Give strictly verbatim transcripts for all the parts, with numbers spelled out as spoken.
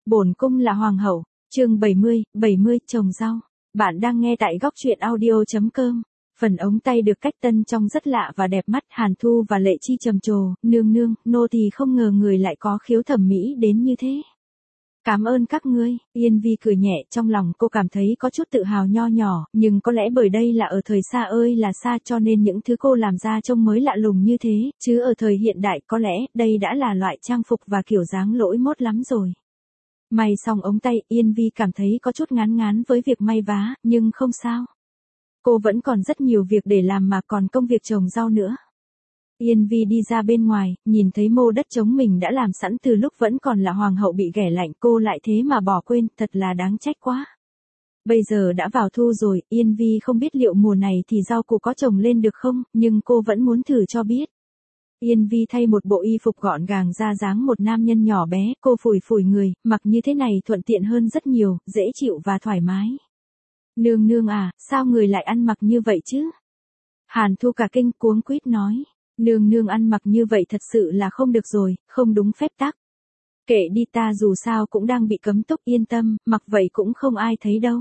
Bổn cung là hoàng hậu, chương bảy mươi, bảy mươi trồng rau. Bạn đang nghe tại góc truyện audio chấm com. Phần ống tay được cách tân trong rất lạ và đẹp mắt. Hàn Thu và Lệ Chi trầm trồ, nương nương, nô tỳ không ngờ người lại có khiếu thẩm mỹ đến như thế. Cảm ơn các ngươi, Yên Vi cười nhẹ, trong lòng cô cảm thấy có chút tự hào nho nhỏ, nhưng có lẽ bởi đây là ở thời xa ơi là xa cho nên những thứ cô làm ra trông mới lạ lùng như thế, chứ ở thời hiện đại có lẽ đây đã là loại trang phục và kiểu dáng lỗi mốt lắm rồi. May xong ống tay, Yên Vi cảm thấy có chút ngán ngán với việc may vá, nhưng không sao. Cô vẫn còn rất nhiều việc để làm mà còn công việc trồng rau nữa. Yên Vi đi ra bên ngoài, nhìn thấy mô đất trống mình đã làm sẵn từ lúc vẫn còn là hoàng hậu bị ghẻ lạnh, cô lại thế mà bỏ quên, thật là đáng trách quá. Bây giờ đã vào thu rồi, Yên Vi không biết liệu mùa này thì rau củ có trồng lên được không, nhưng cô vẫn muốn thử cho biết. Yên Vi thay một bộ y phục gọn gàng ra dáng một nam nhân nhỏ bé, cô phủi phủi người, mặc như thế này thuận tiện hơn rất nhiều, dễ chịu và thoải mái. Nương nương à, sao người lại ăn mặc như vậy chứ? Hàn Thu cả kinh cuống quýt nói. Nương nương ăn mặc như vậy thật sự là không được rồi, không đúng phép tắc. Kệ đi, ta dù sao cũng đang bị cấm túc, yên tâm, mặc vậy cũng không ai thấy đâu.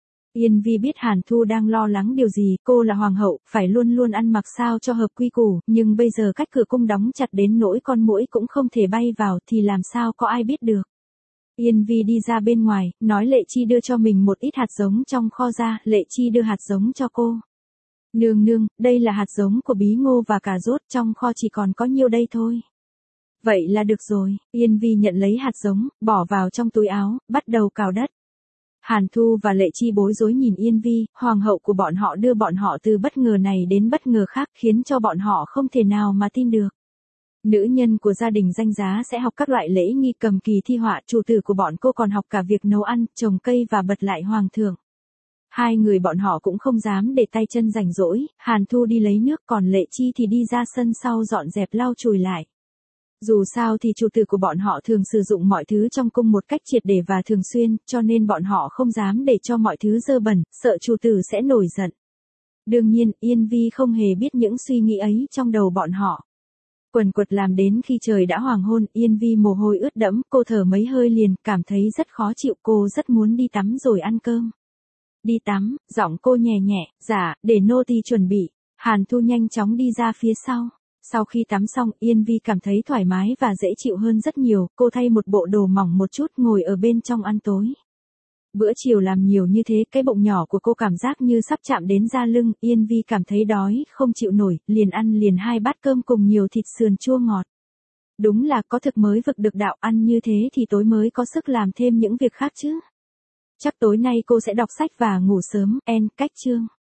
Yên Vi biết Hàn Thu đang lo lắng điều gì, cô là hoàng hậu, phải luôn luôn ăn mặc sao cho hợp quy củ, nhưng bây giờ cách cửa cung đóng chặt đến nỗi con muỗi cũng không thể bay vào thì làm sao có ai biết được. Yên Vi đi ra bên ngoài, nói Lệ Chi đưa cho mình một ít hạt giống trong kho ra, Lệ Chi đưa hạt giống cho cô. Nương nương, đây là hạt giống của bí ngô và cà rốt, trong kho chỉ còn có nhiêu đây thôi. Vậy là được rồi, Yên Vi nhận lấy hạt giống, bỏ vào trong túi áo, bắt đầu cào đất. Hàn Thu và Lệ Chi bối rối nhìn Yên Vi, hoàng hậu của bọn họ đưa bọn họ từ bất ngờ này đến bất ngờ khác, khiến cho bọn họ không thể nào mà tin được. Nữ nhân của gia đình danh giá sẽ học các loại lễ nghi cầm kỳ thi họa, chủ tử của bọn cô còn học cả việc nấu ăn, trồng cây và bật lại hoàng thượng. Hai người bọn họ cũng không dám để tay chân rảnh rỗi, Hàn Thu đi lấy nước còn Lệ Chi thì đi ra sân sau dọn dẹp lau chùi lại. Dù sao thì chủ tử của bọn họ thường sử dụng mọi thứ trong cung một cách triệt để và thường xuyên, cho nên bọn họ không dám để cho mọi thứ dơ bẩn, sợ chủ tử sẽ nổi giận. Đương nhiên, Yên Vi không hề biết những suy nghĩ ấy trong đầu bọn họ. Quần quật làm đến khi trời đã hoàng hôn, Yên Vi mồ hôi ướt đẫm, cô thở mấy hơi liền, cảm thấy rất khó chịu, cô rất muốn đi tắm rồi ăn cơm. Đi tắm, giọng cô nhẹ nhẹ, dạ, để nô tỳ chuẩn bị. Hàn Thu nhanh chóng đi ra phía sau. Sau khi tắm xong, Yên Vi cảm thấy thoải mái và dễ chịu hơn rất nhiều, cô thay một bộ đồ mỏng một chút ngồi ở bên trong ăn tối. Bữa chiều làm nhiều như thế, cái bụng nhỏ của cô cảm giác như sắp chạm đến da lưng, Yên Vi cảm thấy đói, không chịu nổi, liền ăn liền hai bát cơm cùng nhiều thịt sườn chua ngọt. Đúng là có thực mới vực được đạo, ăn như thế thì tối mới có sức làm thêm những việc khác chứ. Chắc tối nay cô sẽ đọc sách và ngủ sớm, end cách chương.